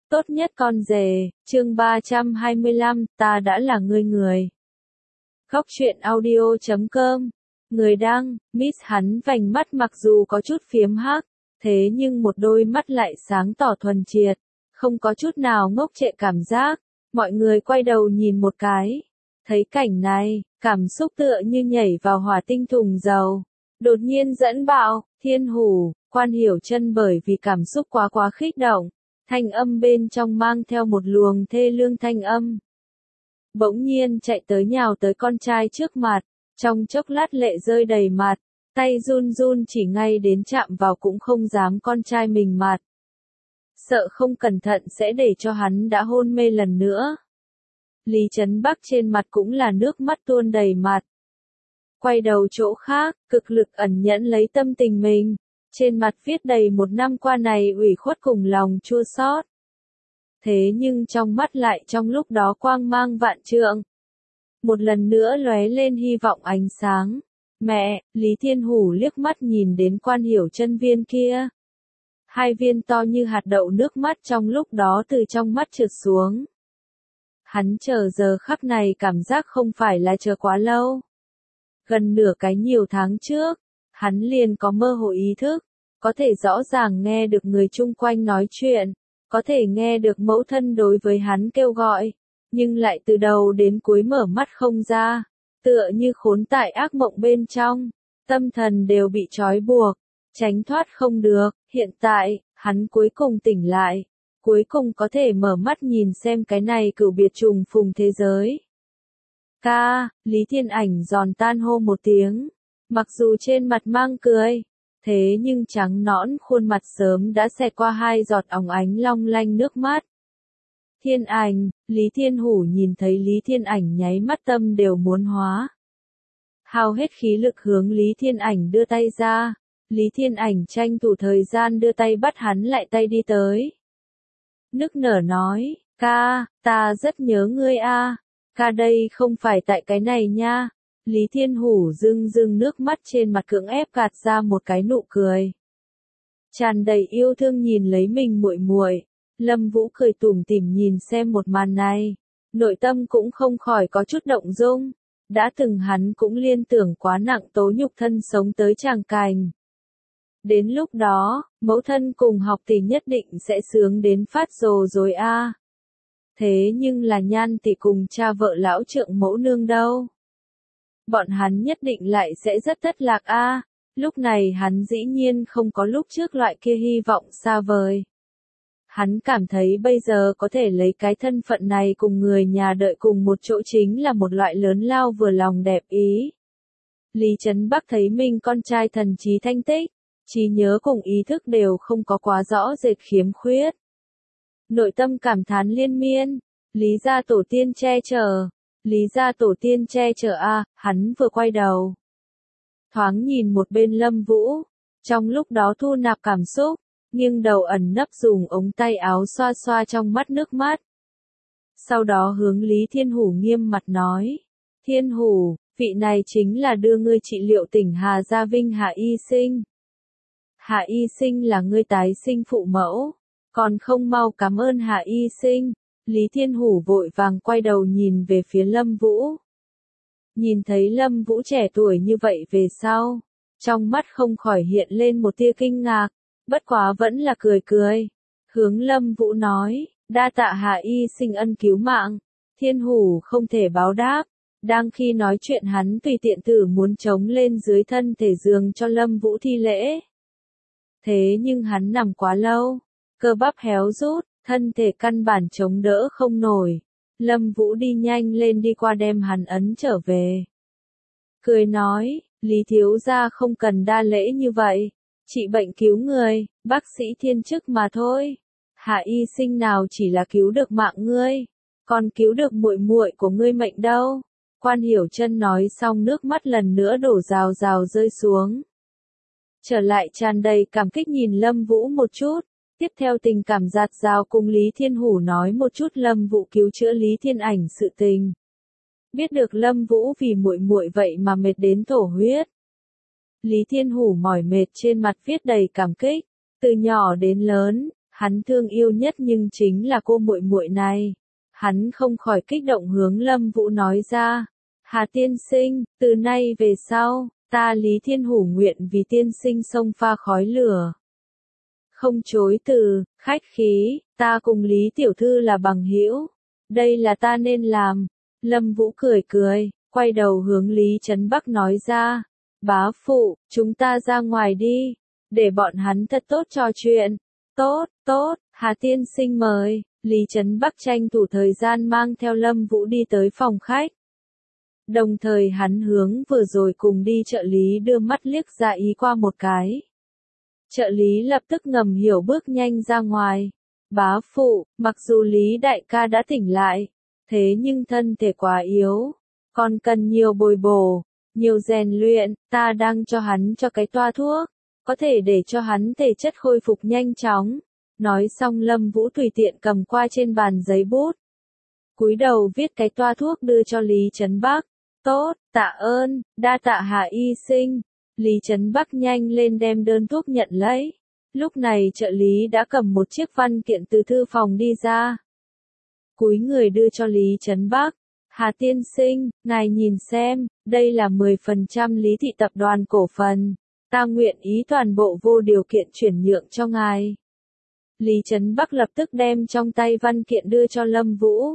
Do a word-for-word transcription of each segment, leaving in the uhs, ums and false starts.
Tốt nhất con rể, chương ba trăm hai mươi lăm, ta đã là người người. Góc truyện audio chấm com. Người đăng, Miss hắn vành mắt mặc dù có chút phiếm hắc, thế nhưng một đôi mắt lại sáng tỏ thuần triệt, không có chút nào ngốc trệ cảm giác. Mọi người quay đầu nhìn một cái, thấy cảnh này, cảm xúc tựa như nhảy vào hỏa tinh thùng dầu. Đột nhiên dẫn bạo, Thiên Hủ, Quan Hiểu Chân bởi vì cảm xúc quá quá kích động. Thanh âm bên trong mang theo một luồng thê lương thanh âm. Bỗng nhiên chạy tới nhào tới con trai trước mặt, trong chốc lát lệ rơi đầy mặt, tay run run chỉ ngay đến chạm vào cũng không dám con trai mình mặt. Sợ không cẩn thận sẽ để cho hắn đã hôn mê lần nữa. Lý Trấn Bắc trên mặt cũng là nước mắt tuôn đầy mặt. Quay đầu chỗ khác, cực lực ẩn nhẫn lấy tâm tình mình. Trên mặt viết đầy một năm qua này ủy khuất cùng lòng chua xót. Thế nhưng trong mắt lại trong lúc đó quang mang vạn trượng. Một lần nữa lóe lên hy vọng ánh sáng. Mẹ, Lý Thiên Hủ liếc mắt nhìn đến Quan Hiểu Chân viên kia. Hai viên to như hạt đậu nước mắt trong lúc đó từ trong mắt trượt xuống. Hắn chờ giờ khắc này cảm giác không phải là chờ quá lâu. Gần nửa cái nhiều tháng trước. Hắn liền có mơ hồ ý thức, có thể rõ ràng nghe được người chung quanh nói chuyện, có thể nghe được mẫu thân đối với hắn kêu gọi, nhưng lại từ đầu đến cuối mở mắt không ra, tựa như khốn tại ác mộng bên trong, tâm thần đều bị trói buộc, tránh thoát không được. Hiện tại, hắn cuối cùng tỉnh lại, cuối cùng có thể mở mắt nhìn xem cái này cửu biệt trùng phùng thế giới. Ca, Lý Thiên Ảnh giòn tan hô một tiếng. Mặc dù trên mặt mang cười, thế nhưng trắng nõn khuôn mặt sớm đã xẹt qua hai giọt óng ánh long lanh nước mắt. Thiên Ảnh, Lý Thiên Hủ nhìn thấy Lý Thiên Ảnh nháy mắt tâm đều muốn hóa. Hao hết khí lực hướng Lý Thiên Ảnh đưa tay ra, Lý Thiên Ảnh tranh thủ thời gian đưa tay bắt hắn lại tay đi tới. Nức nở nói, ca, ta rất nhớ ngươi a, ca đây không phải tại cái này nha. Lý Thiên Hủ rưng rưng nước mắt trên mặt cưỡng ép gạt ra một cái nụ cười. Tràn đầy yêu thương nhìn lấy mình muội muội, Lâm Vũ cười tủm tỉm nhìn xem một màn này, nội tâm cũng không khỏi có chút động dung, đã từng hắn cũng liên tưởng quá nặng tố nhục thân sống tới tràng cành. Đến lúc đó, mẫu thân cùng học tỷ nhất định sẽ sướng đến phát rồ rồi a. Thế nhưng là Nhan tỷ cùng cha vợ lão trượng mẫu nương đâu? Bọn hắn nhất định lại sẽ rất thất lạc a. À, lúc này hắn dĩ nhiên không có lúc trước loại kia hy vọng xa vời. Hắn cảm thấy bây giờ có thể lấy cái thân phận này cùng người nhà đợi cùng một chỗ chính là một loại lớn lao vừa lòng đẹp ý. Lý Trấn Bắc thấy mình con trai thần trí thanh tích, trí nhớ cùng ý thức đều không có quá rõ rệt khiếm khuyết. Nội tâm cảm thán liên miên, Lý gia tổ tiên che chở. Lý gia tổ tiên che chở a, hắn vừa quay đầu. Thoáng nhìn một bên Lâm Vũ, trong lúc đó thu nạp cảm xúc, nghiêng đầu ẩn nấp dùng ống tay áo xoa xoa trong mắt nước mắt. Sau đó hướng Lý Thiên Hủ nghiêm mặt nói, Thiên Hủ, vị này chính là đưa ngươi trị liệu tỉnh Hà Gia Vinh Hạ Y Sinh. Hạ Y Sinh là ngươi tái sinh phụ mẫu, còn không mau cảm ơn Hạ Y Sinh. Lý Thiên Hủ vội vàng quay đầu nhìn về phía Lâm Vũ. Nhìn thấy Lâm Vũ trẻ tuổi như vậy về sau, trong mắt không khỏi hiện lên một tia kinh ngạc, bất quá vẫn là cười cười. Hướng Lâm Vũ nói, đa tạ Hạ Y Sinh ân cứu mạng, Thiên Hủ không thể báo đáp. Đang khi nói chuyện hắn tùy tiện thử muốn chống lên dưới thân thể giường cho Lâm Vũ thi lễ. Thế nhưng hắn nằm quá lâu, cơ bắp héo rút. Thân thể căn bản chống đỡ không nổi, Lâm Vũ đi nhanh lên đi qua đem hắn ấn trở về. Cười nói, Lý thiếu gia không cần đa lễ như vậy, trị bệnh cứu người, bác sĩ thiên chức mà thôi. Hạ Y Sinh nào chỉ là cứu được mạng ngươi, còn cứu được muội muội của ngươi mệnh đâu. Quan Hiểu Chân nói xong nước mắt lần nữa đổ rào rào rơi xuống. Trở lại tràn đầy cảm kích nhìn Lâm Vũ một chút. Tiếp theo tình cảm dạt dào cùng Lý Thiên Hủ nói một chút Lâm Vũ cứu chữa Lý Thiên Ảnh sự tình. Biết được Lâm Vũ vì muội muội vậy mà mệt đến thổ huyết. Lý Thiên Hủ mỏi mệt trên mặt viết đầy cảm kích. Từ nhỏ đến lớn, Hắn thương yêu nhất nhưng chính là cô muội muội này. Hắn không khỏi kích động hướng Lâm Vũ nói ra. Hà tiên sinh, từ nay về sau, ta Lý Thiên Hủ nguyện vì tiên sinh xông pha khói lửa. Không chối từ, khách khí, ta cùng Lý Tiểu Thư là bằng hữu. Đây là ta nên làm. Lâm Vũ cười cười, quay đầu hướng Lý Trấn Bắc nói ra. Bá phụ, chúng ta ra ngoài đi. Để bọn hắn thật tốt trò chuyện. Tốt, tốt, Hà tiên sinh mời. Lý Trấn Bắc tranh thủ thời gian mang theo Lâm Vũ đi tới phòng khách. Đồng thời hắn hướng vừa rồi cùng đi trợ lý đưa mắt liếc ra ý qua một cái. Trợ lý lập tức ngầm hiểu bước nhanh ra ngoài. Bá phụ, mặc dù Lý đại ca đã tỉnh lại, thế nhưng thân thể quá yếu, còn cần nhiều bồi bổ, nhiều rèn luyện, ta đang cho hắn cho cái toa thuốc, có thể để cho hắn thể chất khôi phục nhanh chóng. Nói xong Lâm Vũ tùy tiện cầm qua trên bàn giấy bút. Cúi đầu viết cái toa thuốc đưa cho Lý Trấn Bắc. Tốt, tạ ơn, đa tạ Hạ y sinh. Lý Trấn Bắc nhanh lên đem đơn thuốc nhận lấy. Lúc này trợ lý đã cầm một chiếc văn kiện từ thư phòng đi ra. Cúi người đưa cho Lý Trấn Bắc. Hà tiên sinh, ngài nhìn xem, đây là mười phần trăm Lý thị tập đoàn cổ phần. Ta nguyện ý toàn bộ vô điều kiện chuyển nhượng cho ngài. Lý Trấn Bắc lập tức đem trong tay văn kiện đưa cho Lâm Vũ.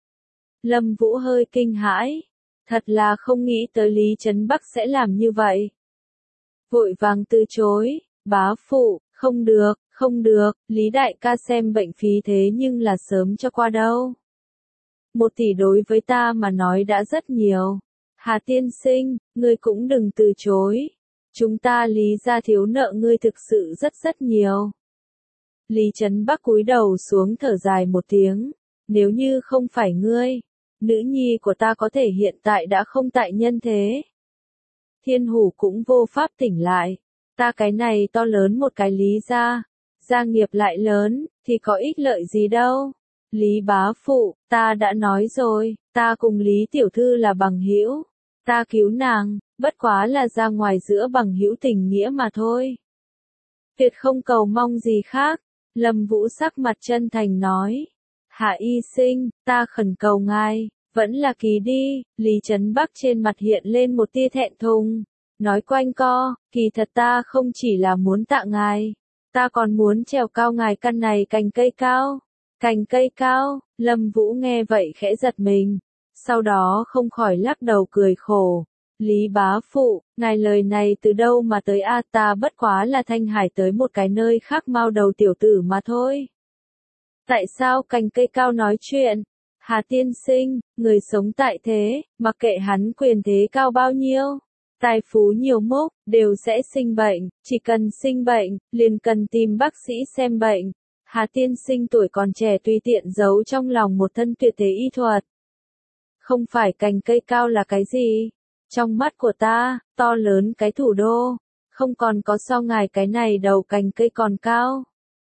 Lâm Vũ hơi kinh hãi. Thật là không nghĩ tới Lý Trấn Bắc sẽ làm như vậy. Vội vàng từ chối. Bá phụ, không được, không được, Lý đại ca xem bệnh phí thế nhưng là sớm cho qua đâu. Một tỷ đối với ta mà nói đã rất nhiều. Hà tiên sinh, ngươi cũng đừng từ chối. Chúng ta Lý gia thiếu nợ ngươi thực sự rất rất nhiều. Lý Trấn Bắc cúi đầu xuống thở dài một tiếng. Nếu như không phải ngươi, nữ nhi của ta có thể hiện tại đã không tại nhân thế. Thiên Hủ cũng vô pháp tỉnh lại. Ta cái này to lớn một cái Lý gia, gia nghiệp lại lớn, thì có ích lợi gì đâu. Lý bá phụ, ta đã nói rồi, ta cùng Lý tiểu thư là bằng hữu. Ta cứu nàng, bất quá là ra ngoài giữa bằng hữu tình nghĩa mà thôi. Tuyệt không cầu mong gì khác. Lâm Vũ sắc mặt chân thành nói. Hạ y sinh, ta khẩn cầu ngài, vẫn là ký đi. Lý Trấn Bắc trên mặt hiện lên một tia thẹn thùng. Nói quanh co, kỳ thật ta không chỉ là muốn tạ ngài, ta còn muốn trèo cao ngài căn này cành cây cao. Cành cây cao, Lâm Vũ nghe vậy khẽ giật mình, sau đó không khỏi lắc đầu cười khổ. Lý bá phụ, ngài lời này từ đâu mà tới a, ta bất quá là Thanh Hải tới một cái nơi khác mao đầu tiểu tử mà thôi. Tại sao cành cây cao nói chuyện? Hà tiên sinh, người sống tại thế, mặc kệ hắn quyền thế cao bao nhiêu, tài phú nhiều mốc, đều sẽ sinh bệnh, chỉ cần sinh bệnh, liền cần tìm bác sĩ xem bệnh. Hà tiên sinh tuổi còn trẻ tùy tiện giấu trong lòng một thân tuyệt thế y thuật. Không phải cành cây cao là cái gì? Trong mắt của ta, to lớn cái thủ đô, không còn có so ngài cái này đầu cành cây còn cao.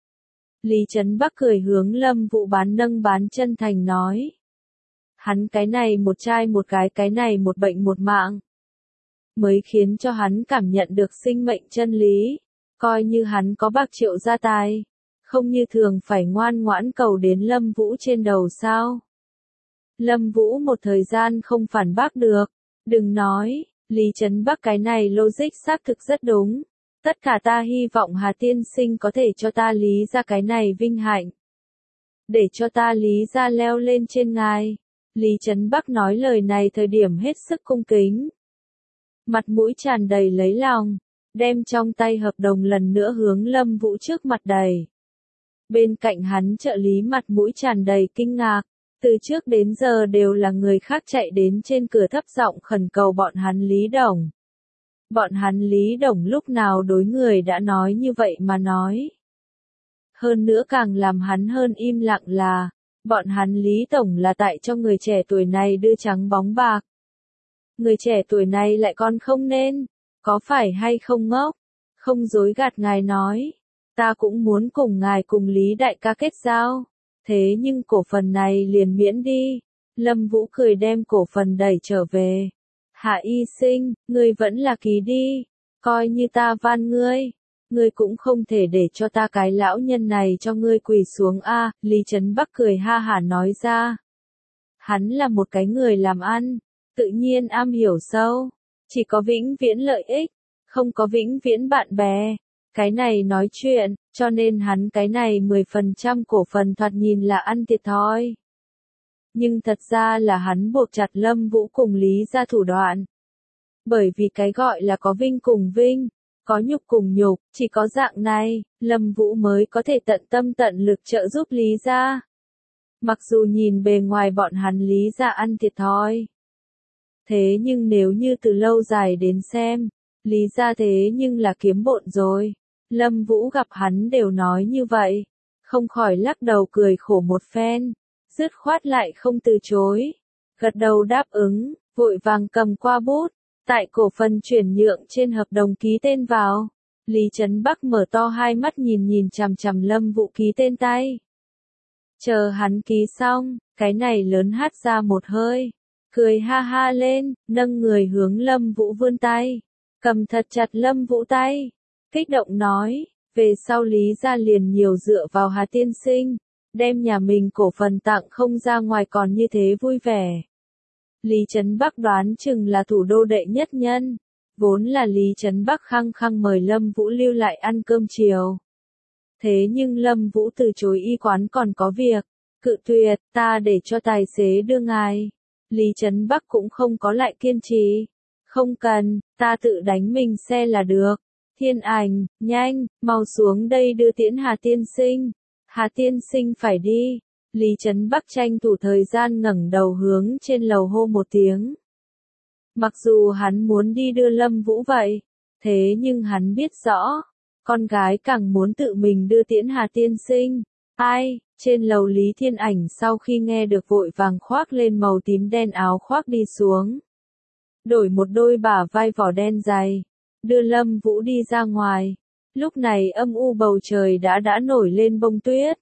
Lý Trấn Bắc cười hướng Lâm Vũ bán nâng bán chân thành nói. Hắn cái này một trai một gái, cái này một bệnh một mạng, mới khiến cho hắn cảm nhận được sinh mệnh chân lý. Coi như hắn có bạc triệu gia tài, không như thường phải ngoan ngoãn cầu đến Lâm Vũ trên đầu sao. Lâm Vũ một thời gian không phản bác được. Đừng nói, Lý Trấn Bắc cái này logic xác thực rất đúng. Tất cả ta hy vọng Hà tiên sinh có thể cho ta Lý ra cái này vinh hạnh. Để cho ta Lý ra leo lên trên ngài. Lý Trấn Bắc nói lời này thời điểm hết sức cung kính. Mặt mũi tràn đầy lấy lòng, đem trong tay hợp đồng lần nữa hướng Lâm Vũ trước mặt đầy. Bên cạnh hắn trợ lý mặt mũi tràn đầy kinh ngạc. Từ trước đến giờ đều là người khác chạy đến trên cửa thấp giọng khẩn cầu bọn hắn Lý Đồng. Bọn hắn Lý Đồng lúc nào đối người đã nói như vậy mà nói. Hơn nữa càng làm hắn hơn im lặng là, bọn hắn Lý Tổng là tại cho người trẻ tuổi này đưa trắng bóng bạc. Người trẻ tuổi này lại còn không nên, có phải hay không ngốc, không dối gạt ngài nói. Ta cũng muốn cùng ngài cùng Lý đại ca kết giao. Thế nhưng cổ phần này liền miễn đi. Lâm Vũ cười đem cổ phần đẩy trở về. Hạ y sinh, ngươi vẫn là ký đi. Coi như ta van ngươi. ngươi cũng không thể để cho ta cái lão nhân này cho ngươi quỳ xuống a, Lý Trấn Bắc cười ha hả nói ra. Hắn là một cái người làm ăn, tự nhiên am hiểu sâu, chỉ có vĩnh viễn lợi ích, không có vĩnh viễn bạn bè. Cái này nói chuyện, cho nên hắn cái này mười phần trăm cổ phần thoạt nhìn là ăn thiệt thòi. Nhưng thật ra là hắn buộc chặt Lâm Vũ cùng Lý gia thủ đoạn. Bởi vì cái gọi là có vinh cùng vinh, có nhục cùng nhục, chỉ có dạng này, Lâm Vũ mới có thể tận tâm tận lực trợ giúp Lý gia. Mặc dù nhìn bề ngoài bọn hắn Lý gia ăn thiệt thòi. Thế nhưng nếu như từ lâu dài đến xem, Lý gia thế nhưng là kiếm bộn rồi. Lâm Vũ gặp hắn đều nói như vậy, không khỏi lắc đầu cười khổ một phen, dứt khoát lại không từ chối, gật đầu đáp ứng, vội vàng cầm qua bút, tại cổ phần chuyển nhượng trên hợp đồng ký tên vào. Lý Trấn Bắc mở to hai mắt nhìn nhìn chằm chằm Lâm Vũ ký tên tay. Chờ hắn ký xong, cái này lớn hát ra một hơi, cười ha ha lên, nâng người hướng Lâm Vũ vươn tay, cầm thật chặt Lâm Vũ tay. Kích động nói, về sau Lý gia liền nhiều dựa vào Hà tiên sinh, đem nhà mình cổ phần tặng không ra ngoài còn như thế vui vẻ. Lý Trấn Bắc đoán chừng là thủ đô đệ nhất nhân, vốn là Lý Trấn Bắc khăng khăng mời Lâm Vũ lưu lại ăn cơm chiều. Thế nhưng Lâm Vũ từ chối y quán còn có việc, cự tuyệt, ta để cho tài xế đưa ngài. Lý Trấn Bắc cũng không có lại kiên trì, không cần, ta tự đánh mình xe là được. Thiên Ảnh, nhanh, mau xuống đây đưa tiễn Hà tiên sinh. Hà tiên sinh phải đi. Lý Trấn Bắc tranh thủ thời gian ngẩng đầu hướng trên lầu hô một tiếng. Mặc dù hắn muốn đi đưa Lâm Vũ vậy, thế nhưng hắn biết rõ, con gái càng muốn tự mình đưa tiễn Hà tiên sinh. Ai, trên lầu Lý Thiên Ảnh sau khi nghe được vội vàng khoác lên màu tím đen áo khoác đi xuống. Đổi một đôi bả vai vỏ đen dày, đưa Lâm Vũ đi ra ngoài. Lúc này âm u bầu trời đã đã nổi lên bông tuyết.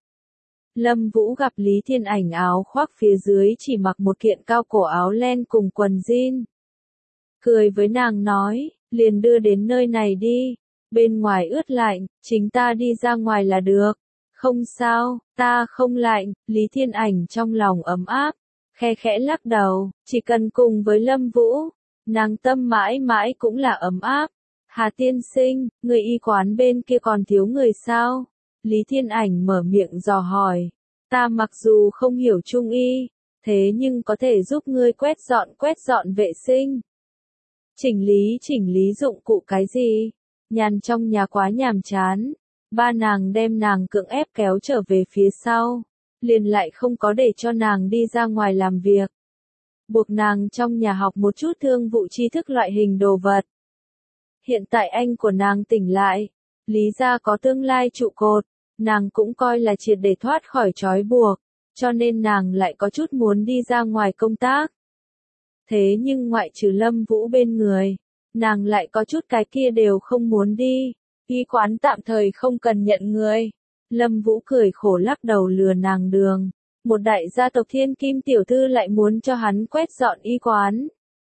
Lâm Vũ gặp Lý Thiên Ảnh áo khoác phía dưới chỉ mặc một kiện cao cổ áo len cùng quần jean. Cười với nàng nói, liền đưa đến nơi này đi, bên ngoài ướt lạnh, chính ta đi ra ngoài là được. Không sao, ta không lạnh. Lý Thiên Ảnh trong lòng ấm áp, khe khẽ lắc đầu, chỉ cần cùng với Lâm Vũ, nàng tâm mãi mãi cũng là ấm áp. Hà tiên sinh, người y quán bên kia còn thiếu người sao? Lý Thiên Ảnh mở miệng dò hỏi. Ta mặc dù không hiểu trung y, thế nhưng có thể giúp ngươi quét dọn quét dọn vệ sinh. Chỉnh lý chỉnh lý dụng cụ cái gì? Nhàn trong nhà quá nhàm chán. Ba nàng đem nàng cưỡng ép kéo trở về phía sau. Liền lại không có để cho nàng đi ra ngoài làm việc. Buộc nàng trong nhà học một chút thương vụ tri thức loại hình đồ vật. Hiện tại anh của nàng tỉnh lại, Lý gia có tương lai trụ cột, nàng cũng coi là triệt để thoát khỏi trói buộc, cho nên nàng lại có chút muốn đi ra ngoài công tác. Thế nhưng ngoại trừ Lâm Vũ bên người, nàng lại có chút cái kia đều không muốn đi, y quán tạm thời không cần nhận người. Lâm Vũ cười khổ lắc đầu lừa nàng đường, một đại gia tộc thiên kim tiểu thư lại muốn cho hắn quét dọn y quán.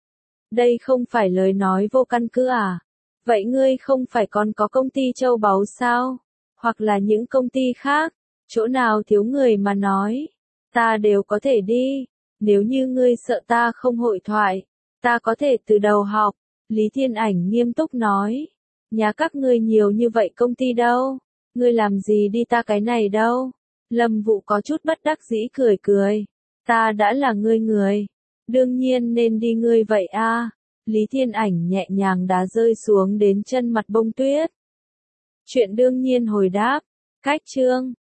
Đây không phải lời nói vô căn cứ à? Vậy ngươi không phải còn có công ty châu báu sao? Hoặc là những công ty khác, chỗ nào thiếu người mà nói, ta đều có thể đi. Nếu như ngươi sợ ta không hội thoại, ta có thể từ đầu học. Lý Thiên Ảnh nghiêm túc nói, nhà các ngươi nhiều như vậy công ty đâu, ngươi làm gì đi ta cái này đâu. Lâm Vũ có chút bất đắc dĩ cười cười, ta đã là ngươi người, đương nhiên nên đi ngươi vậy a. Lý Thiên Ảnh nhẹ nhàng đá rơi xuống đến chân mặt bông tuyết. Chuyện đương nhiên hồi đáp, cách chương